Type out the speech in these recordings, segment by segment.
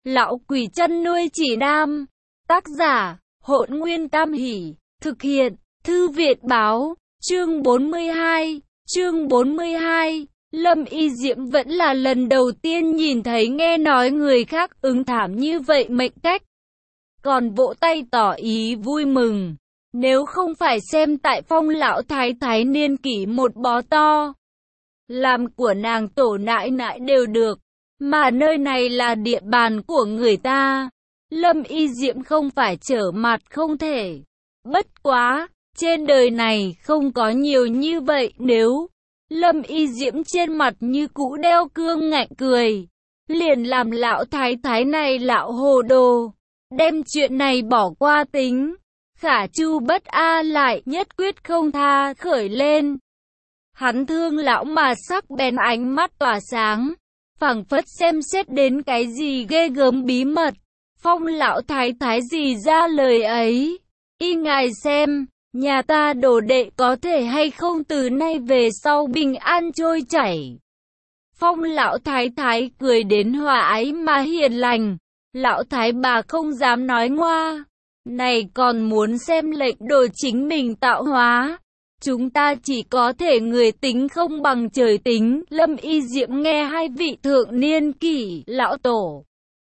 Lão quỷ chăn nuôi chỉ nam. Tác giả, Hỗn Nguyên Tam Hỷ. Thực hiện, Thư viện báo. Chương 42. Chương 42. Lâm Y Diễm vẫn là lần đầu tiên nhìn thấy nghe nói người khác ứng thảm như vậy mệnh cách. Còn vỗ tay tỏ ý vui mừng. Nếu không phải xem tại Phong lão thái thái niên kỷ một bó to, làm của nàng tổ nãi nãi đều được. Mà nơi này là địa bàn của người ta. Lâm Y Diễm không phải trở mặt không thể. Bất quá, trên đời này không có nhiều như vậy nếu. Lâm Y Diễm trên mặt như cũ đeo cương ngạnh cười. Liền làm lão thái thái này lão hồ đồ. Đem chuyện này bỏ qua tính. Khả Chu Bất A lại nhất quyết không tha khởi lên. Hắn thương lão mà sắc bén ánh mắt tỏa sáng. Phảng phất xem xét đến cái gì ghê gớm bí mật. Phong lão thái thái gì ra lời ấy. Y ngài xem, nhà ta đồ đệ có thể hay không từ nay về sau bình an trôi chảy. Phong lão thái thái cười đến hòa ái mà hiền lành. Lão thái bà không dám nói ngoa. Này còn muốn xem lệnh đồ chính mình tạo hóa. Chúng ta chỉ có thể người tính không bằng trời tính. Lâm Y Diễm nghe hai vị thượng niên kỷ lão tổ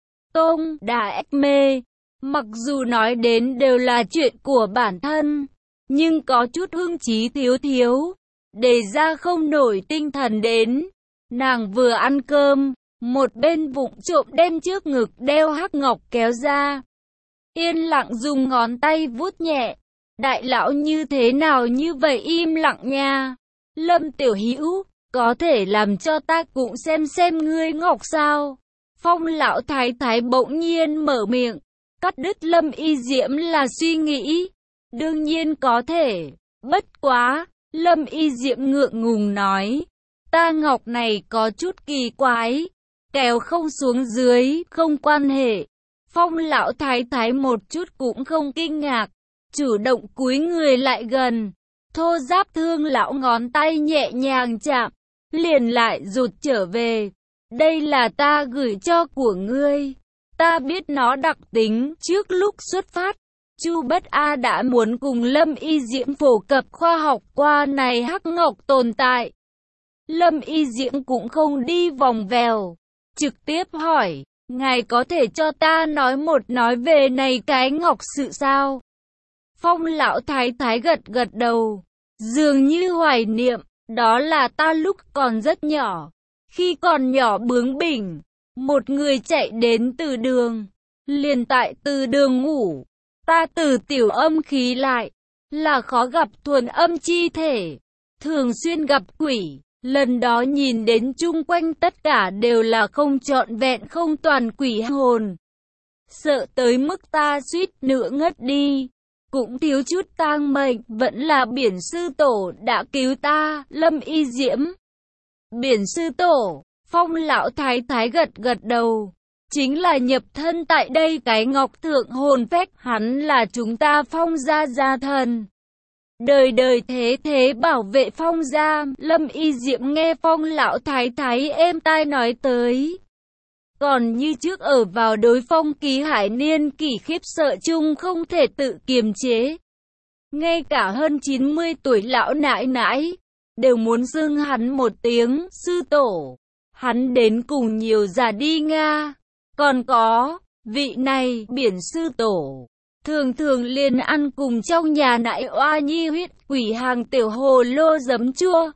tông đã ách mê. Mặc dù nói đến đều là chuyện của bản thân, nhưng có chút hưng trí thiếu thiếu. Để ra không nổi tinh thần đến. Nàng vừa ăn cơm, một bên vụng trộm đem trước ngực đeo hắc ngọc kéo ra. Yên lặng dùng ngón tay vuốt nhẹ. Đại lão như thế nào như vậy im lặng nha. Lâm tiểu hữu, có thể làm cho ta cũng xem ngươi ngọc sao. Phong lão thái thái bỗng nhiên mở miệng. Cắt đứt Lâm Y Diễm là suy nghĩ. Đương nhiên có thể. Bất quá, Lâm Y Diễm ngượng ngùng nói. Ta ngọc này có chút kỳ quái. Kéo không xuống dưới, không quan hệ. Phong lão thái thái một chút cũng không kinh ngạc. Chủ động cúi người lại gần. Thô giáp thương lão ngón tay nhẹ nhàng chạm. Liền lại rụt trở về. Đây là ta gửi cho của ngươi. Ta biết nó đặc tính trước lúc xuất phát. Chu Bất A đã muốn cùng Lâm Y Diễm phổ cập khoa học qua này hắc ngọc tồn tại. Lâm Y Diễm cũng không đi vòng vèo. Trực tiếp hỏi. Ngài có thể cho ta nói về này cái ngọc sự sao? Phong lão thái thái gật gật đầu. Dường như hoài niệm. Đó là ta lúc còn rất nhỏ. Khi còn nhỏ bướng bỉnh. Một người chạy đến từ đường. Liền tại từ đường ngủ. Ta từ tiểu âm khí lại. Là khó gặp thuần âm chi thể. Thường xuyên gặp quỷ. Lần đó nhìn đến chung quanh tất cả đều là không trọn vẹn không toàn quỷ hồn. Sợ tới mức ta suýt nữa ngất đi. Cũng thiếu chút tang mệnh. Vẫn là biển sư tổ đã cứu ta. Lâm Y Diễm. Biển sư tổ. Phong lão thái thái gật gật đầu. Chính là nhập thân tại đây cái ngọc thượng hồn phách. Hắn là chúng ta Phong gia gia thần. Đời đời thế thế bảo vệ Phong gia. Lâm Y Diễm nghe Phong lão thái thái êm tai nói tới. Còn như trước ở vào đối Phong Ký Hải niên kỷ khiếp sợ chung không thể tự kiềm chế. Ngay cả hơn 90 tuổi lão nãi nãi đều muốn xưng hắn một tiếng sư tổ. Hắn đến cùng nhiều già đi Nga. Còn có, vị này, biển sư tổ. Thường thường liền ăn cùng trong nhà nại oa nhi huyết quỷ hàng tiểu hồ lô giấm chua.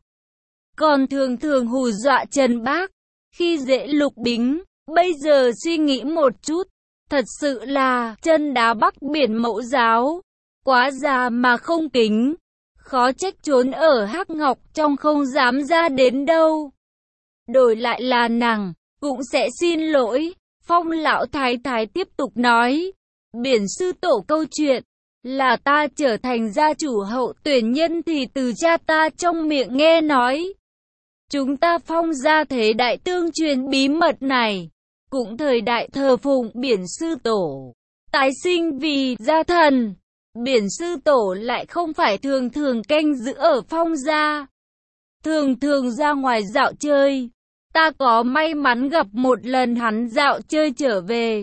Còn thường thường hù dọa Trần Bác. Khi dễ Lục Bính, bây giờ suy nghĩ một chút. Thật sự là chân đá Bắc biển mẫu giáo. Quá già mà không kính. Khó trách trốn ở hắc ngọc trong không dám ra đến đâu. Đổi lại là nàng, cũng sẽ xin lỗi. Phong lão thái thái tiếp tục nói. Biển sư tổ câu chuyện là ta trở thành gia chủ hậu tuyển nhân thì từ cha ta trong miệng nghe nói. Chúng ta Phong gia thế đại tương truyền bí mật này. Cũng thời đại thờ phụng biển sư tổ. Tái sinh vì gia thần. Biển sư tổ lại không phải thường thường canh giữ ở Phong gia. Thường thường ra ngoài dạo chơi. Ta có may mắn gặp một lần hắn dạo chơi trở về.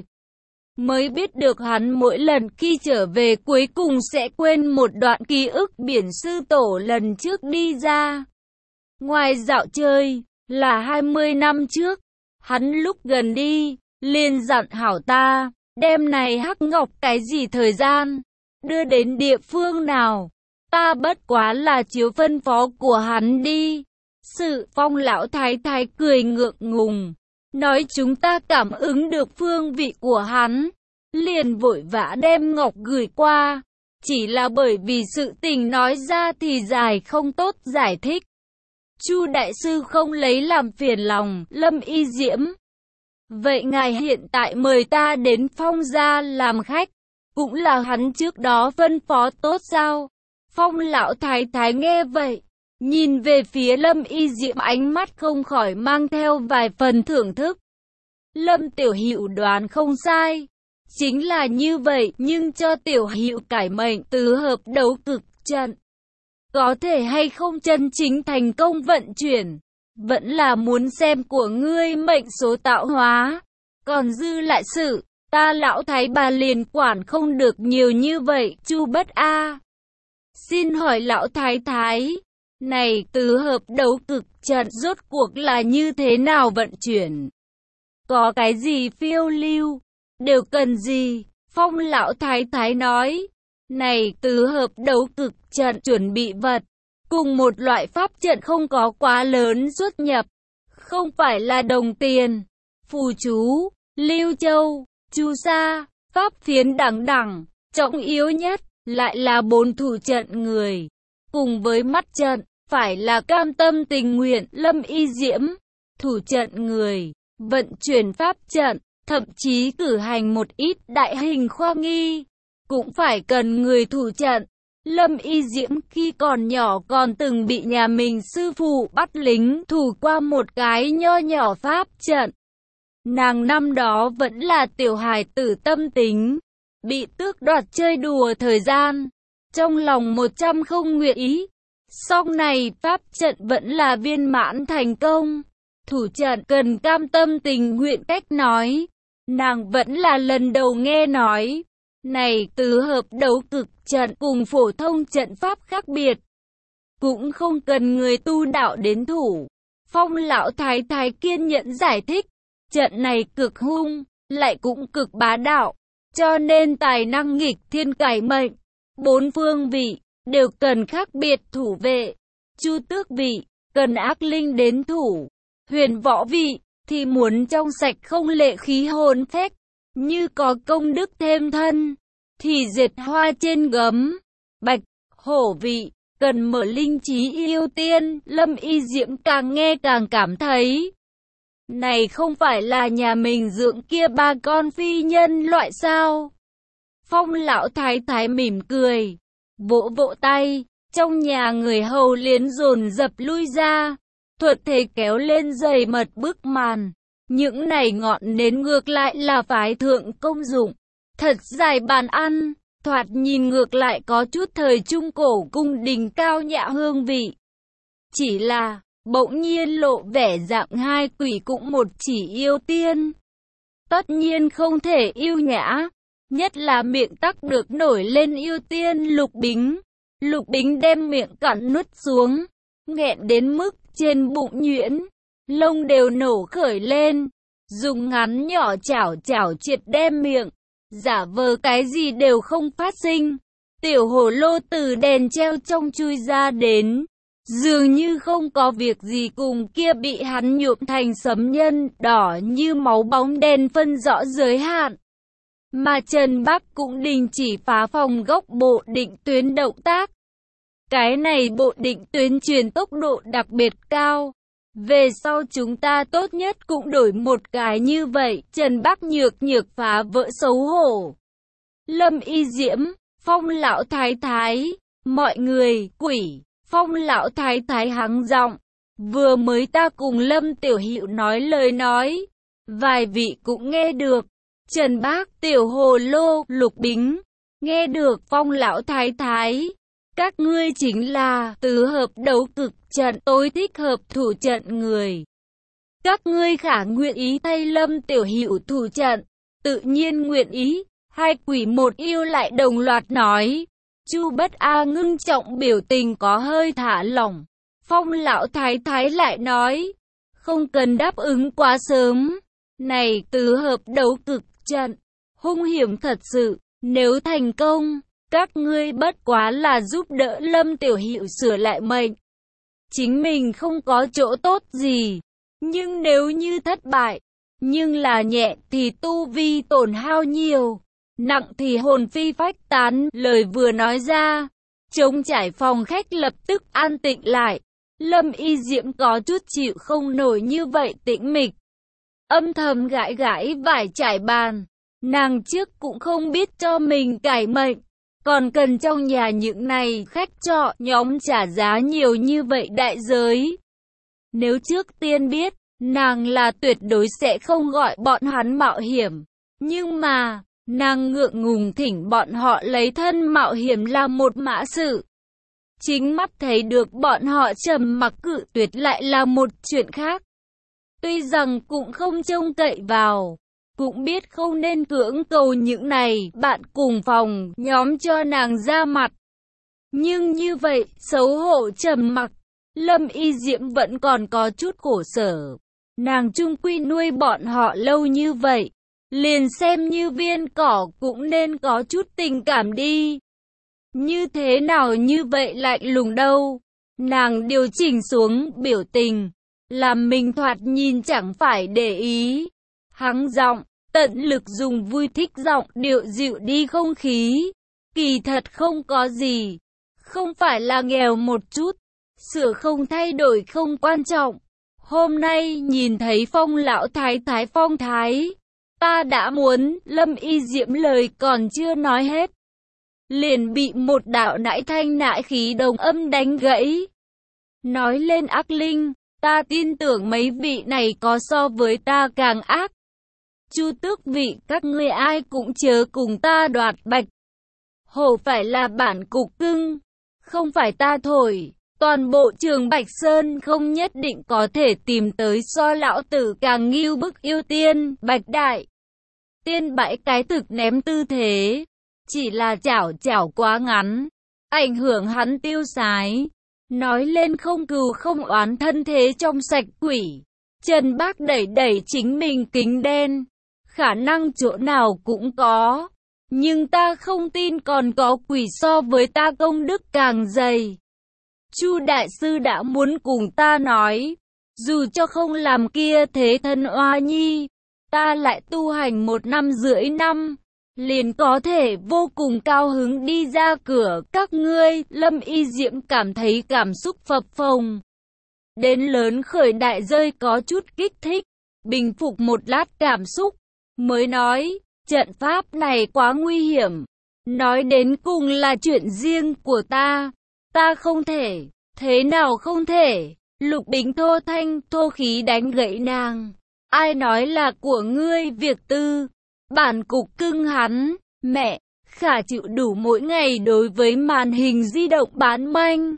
Mới biết được hắn mỗi lần khi trở về cuối cùng sẽ quên một đoạn ký ức biển sư tổ lần trước đi ra. Ngoài dạo chơi, là 20 năm trước, hắn lúc gần đi, liền dặn hảo ta, đêm này hắc ngọc cái gì thời gian, đưa đến địa phương nào. Ta bất quá là chiếu phân phó của hắn đi. Sự Phong lão thái thái cười ngượng ngùng, nói chúng ta cảm ứng được phương vị của hắn, liền vội vã đem ngọc gửi qua. Chỉ là bởi vì sự tình nói ra thì dài không tốt giải thích. Chu đại sư không lấy làm phiền lòng, Lâm Y Diễm. Vậy ngài hiện tại mời ta đến Phong gia làm khách, cũng là hắn trước đó phân phó tốt sao? Phong lão thái thái nghe vậy, nhìn về phía Lâm Y Diễm, ánh mắt không khỏi mang theo vài phần thưởng thức. Lâm tiểu hữu đoán không sai, chính là như vậy, nhưng cho tiểu hữu cải mệnh tứ hợp đấu cực trận, có thể hay không chân chính thành công vận chuyển, vẫn là muốn xem của ngươi mệnh số tạo hóa. Còn dư lại sự, ta lão thái bà liền quản không được nhiều như vậy. Chu Bất A, xin hỏi lão thái thái, này tứ hợp đấu cực trận rốt cuộc là như thế nào vận chuyển? Có cái gì phiêu lưu? Đều cần gì? Phong lão thái thái nói, này tứ hợp đấu cực trận chuẩn bị vật, cùng một loại pháp trận không có quá lớn xuất nhập, không phải là đồng tiền, phù chú, lưu châu, chu sa, pháp phiến đẳng đẳng, trọng yếu nhất lại là 4 thủ trận người, cùng với mắt trận, phải là cam tâm tình nguyện. Lâm Y Diễm, thủ trận người, vận chuyển pháp trận, thậm chí cử hành một ít đại hình khoa nghi, cũng phải cần người thủ trận. Lâm Y Diễm khi còn nhỏ còn từng bị nhà mình sư phụ bắt lính thủ qua một cái nho nhỏ pháp trận. Nàng năm đó vẫn là tiểu hài tử tâm tính, bị tước đoạt chơi đùa thời gian, trong lòng 100 không nguyện ý. Sau này pháp trận vẫn là viên mãn thành công, thủ trận cần cam tâm tình nguyện cách nói, nàng vẫn là lần đầu nghe nói. Này tứ hợp đấu cực trận cùng phổ thông trận pháp khác biệt, cũng không cần người tu đạo đến thủ. Phong lão thái thái kiên nhẫn giải thích, trận này cực hung, lại cũng cực bá đạo, cho nên tài năng nghịch thiên cải mệnh, 4 phương vị đều cần khác biệt thủ vệ. Chu tước vị cần ác linh đến thủ, huyền võ vị thì muốn trong sạch không lệ khí hồn phách, như có công đức thêm thân thì dệt hoa trên gấm. Bạch hổ vị cần mở linh trí yêu tiên. Lâm Y Diễm càng nghe càng cảm thấy, này không phải là nhà mình dưỡng kia 3 con phi nhân loại sao? Phong lão thái thái mỉm cười, vỗ vỗ tay, trong nhà người hầu liền dồn dập lui ra, thuật thể kéo lên dày mật bức màn. Những này ngọn nến ngược lại là phái thượng công dụng, thật dài bàn ăn, thoạt nhìn ngược lại có chút thời trung cổ cung đình cao nhã hương vị. Chỉ là, bỗng nhiên lộ vẻ dạng hai quỷ cũng một chỉ yêu tiên. Tất nhiên không thể yêu nhã, nhất là miệng tắc được nổi lên yêu tiên Lục Bính. Lục Bính đem miệng cắn nuốt xuống, nghẹn đến mức trên bụng nhuyễn, lông đều nổ khởi lên, dùng ngắn nhỏ chảo chảo triệt đem miệng, giả vờ cái gì đều không phát sinh. Tiểu hồ lô từ đèn treo trong chui ra đến, dường như không có việc gì cùng kia bị hắn nhuộm thành sấm nhân đỏ như máu bóng đèn phân rõ giới hạn. Mà Trần Bắc cũng đình chỉ phá phòng gốc bộ định tuyến động tác. Cái này bộ định tuyến truyền tốc độ đặc biệt cao. Về sau chúng ta tốt nhất cũng đổi một cái như vậy. Trần Bắc nhược nhược phá vỡ xấu hổ. Lâm Y Diễm, Phong lão thái thái, mọi người, quỷ. Phong lão thái thái hắng giọng, vừa mới ta cùng Lâm tiểu hữu nói lời nói, vài vị cũng nghe được. Trần Bác, Tiểu Hồ Lô, Lục Bính, nghe được. Phong lão thái thái, các ngươi chính là tứ hợp đấu cực trận tối thích hợp thủ trận người. Các ngươi khả nguyện ý thay Lâm Tiểu Hữu thủ trận, tự nhiên nguyện ý. Hai quỷ một yêu lại đồng loạt nói. Chu Bất A ngưng trọng biểu tình có hơi thả lỏng. Phong lão thái thái lại nói, không cần đáp ứng quá sớm. Này tứ hợp đấu cực trận, hung hiểm thật sự, nếu thành công, các ngươi bất quá là giúp đỡ Lâm Tiểu Hữu sửa lại mệnh. Chính mình không có chỗ tốt gì, nhưng nếu như thất bại, nhưng là nhẹ thì tu vi tổn hao nhiều, nặng thì hồn phi phách tán. Lời vừa nói ra, trống trải phòng khách lập tức an tĩnh lại. Lâm Y Diễm có chút chịu không nổi như vậy tĩnh mịch, âm thầm gãi gãi vải trải bàn. Nàng trước cũng không biết cho mình cải mệnh, còn cần trong nhà những này khách trọ nhóm trả giá nhiều như vậy đại giới. Nếu trước tiên biết, nàng là tuyệt đối sẽ không gọi bọn hắn mạo hiểm. Nhưng mà, nàng ngượng ngùng thỉnh bọn họ lấy thân mạo hiểm là một mã sự. Chính mắt thấy được bọn họ trầm mặc cự tuyệt lại là một chuyện khác. Tuy rằng cũng không trông cậy vào, cũng biết không nên cưỡng cầu những này bạn cùng phòng nhóm cho nàng ra mặt. Nhưng như vậy, xấu hổ trầm mặc, Lâm Y Diễm vẫn còn có chút khổ sở. Nàng chung quy nuôi bọn họ lâu như vậy, liền xem như viên cỏ cũng nên có chút tình cảm đi. Như thế nào như vậy lạnh lùng đâu. Nàng điều chỉnh xuống biểu tình, làm mình thoạt nhìn chẳng phải để ý. Hắng giọng, tận lực dùng vui thích giọng điệu dịu đi không khí. Kỳ thật không có gì, không phải là nghèo một chút, sửa không thay đổi không quan trọng. Hôm nay nhìn thấy Phong lão thái thái phong thái, ta đã muốn. Lâm Y Diễm lời còn chưa nói hết, liền bị một đạo nãi thanh nãi khí đồng âm đánh gãy. Nói lên ác linh, ta tin tưởng mấy vị này có so với ta càng ác. Chu tước vị, các ngươi ai cũng chớ cùng ta đoạt bạch hổ, phải là bản cục cưng, không phải ta thổi. Toàn bộ Trường Bạch Sơn không nhất định có thể tìm tới so lão tử càng nghiêu bức yêu tiên. Bạch đại tiên bãi cái thực ném tư thế, chỉ là chảo chảo quá ngắn, ảnh hưởng hắn tiêu sái. Nói lên không cừu không oán, thân thế trong sạch quỷ. Trần Bác đẩy đẩy chính mình kính đen, khả năng chỗ nào cũng có, nhưng ta không tin còn có quỷ so với ta công đức càng dày. Chu đại sư đã muốn cùng ta nói, dù cho không làm kia thế thân oa nhi, ta lại tu hành 1 năm rưỡi năm, liền có thể vô cùng cao hứng đi ra cửa các ngươi. Lâm Y Diễm cảm thấy cảm xúc phập phồng, đến lớn khởi đại rơi có chút kích thích, bình phục một lát cảm xúc, mới nói, trận pháp này quá nguy hiểm, nói đến cùng là chuyện riêng của ta không thể. Thế nào không thể? Lục Bính thô thanh thô khí đánh gãy nàng. Ai nói là của ngươi việc tư? Bản cục cưng hắn, mẹ, khả chịu đủ mỗi ngày đối với màn hình di động bán manh.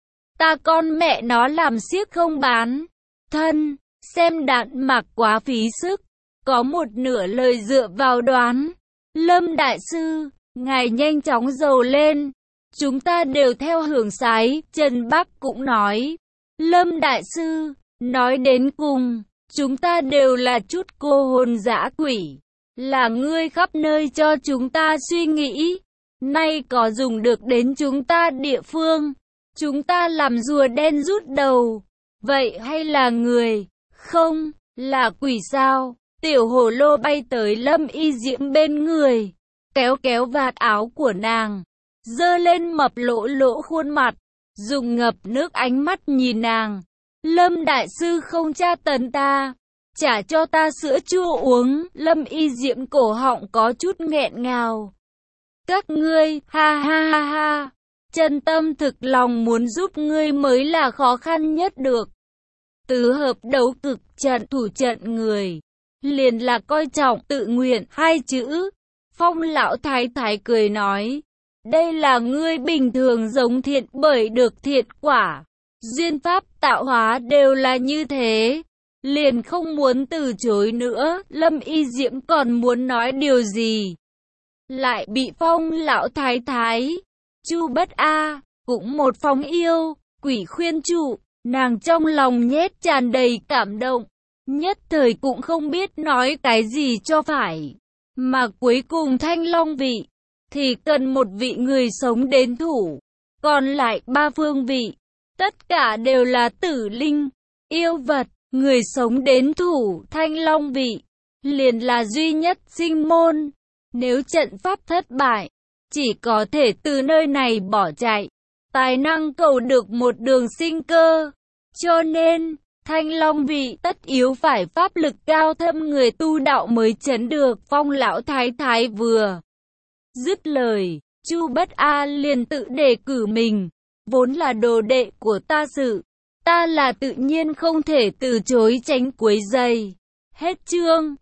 Ta con mẹ nó làm xiếc không bán thân, xem đạn mặc quá phí sức. Có một nửa lời dựa vào đoán. Lâm đại sư, ngài nhanh chóng giàu lên. Chúng ta đều theo hưởng sái. Trần Bắc cũng nói, Lâm đại sư, nói đến cùng, chúng ta đều là chút cô hồn dã quỷ. Là ngươi khắp nơi cho chúng ta suy nghĩ, nay có dùng được đến chúng ta địa phương. Chúng ta làm rùa đen rút đầu, vậy hay là người? Không, là quỷ sao? Tiểu hồ lô bay tới Lâm Y Diễm bên người, kéo kéo vạt áo của nàng, dơ lên mập lỗ lỗ khuôn mặt, dùng ngập nước ánh mắt nhìn nàng. Lâm đại sư không tra tấn ta, trả cho ta sữa chua uống. Lâm Y Diễm cổ họng có chút nghẹn ngào. Các ngươi, ha ha ha ha, chân tâm thực lòng muốn giúp ngươi mới là khó khăn nhất được. Tứ hợp đấu cực trận thủ trận người, liền là coi trọng tự nguyện 2 chữ. Phong lão thái thái cười nói, đây là ngươi bình thường giống thiện bởi được thiện quả. Duyên pháp tạo hóa đều là như thế. liền không muốn từ chối nữa. Lâm Y Diễm còn muốn nói điều gì, lại bị Phong lão thái thái, Chu Bất A, cũng một Phong yêu, quỷ khuyên trụ. Nàng trong lòng nhét tràn đầy cảm động, nhất thời cũng không biết nói cái gì cho phải. Mà cuối cùng Thanh Long vị thì cần một vị người sống đến thủ, còn lại 3 phương vị, tất cả đều là tử linh, yêu vật. Người sống đến thủ Thanh Long vị liền là duy nhất sinh môn. Nếu trận pháp thất bại, chỉ có thể từ nơi này bỏ chạy, tài năng cầu được một đường sinh cơ. Cho nên, Thanh Long vị tất yếu phải pháp lực cao thâm người tu đạo mới chấn được. Phong lão thái thái vừa dứt lời, Chu Bất A liền tự đề cử mình, vốn là đồ đệ của ta sự, ta là tự nhiên không thể từ chối tránh quấy rầy. Hết chương.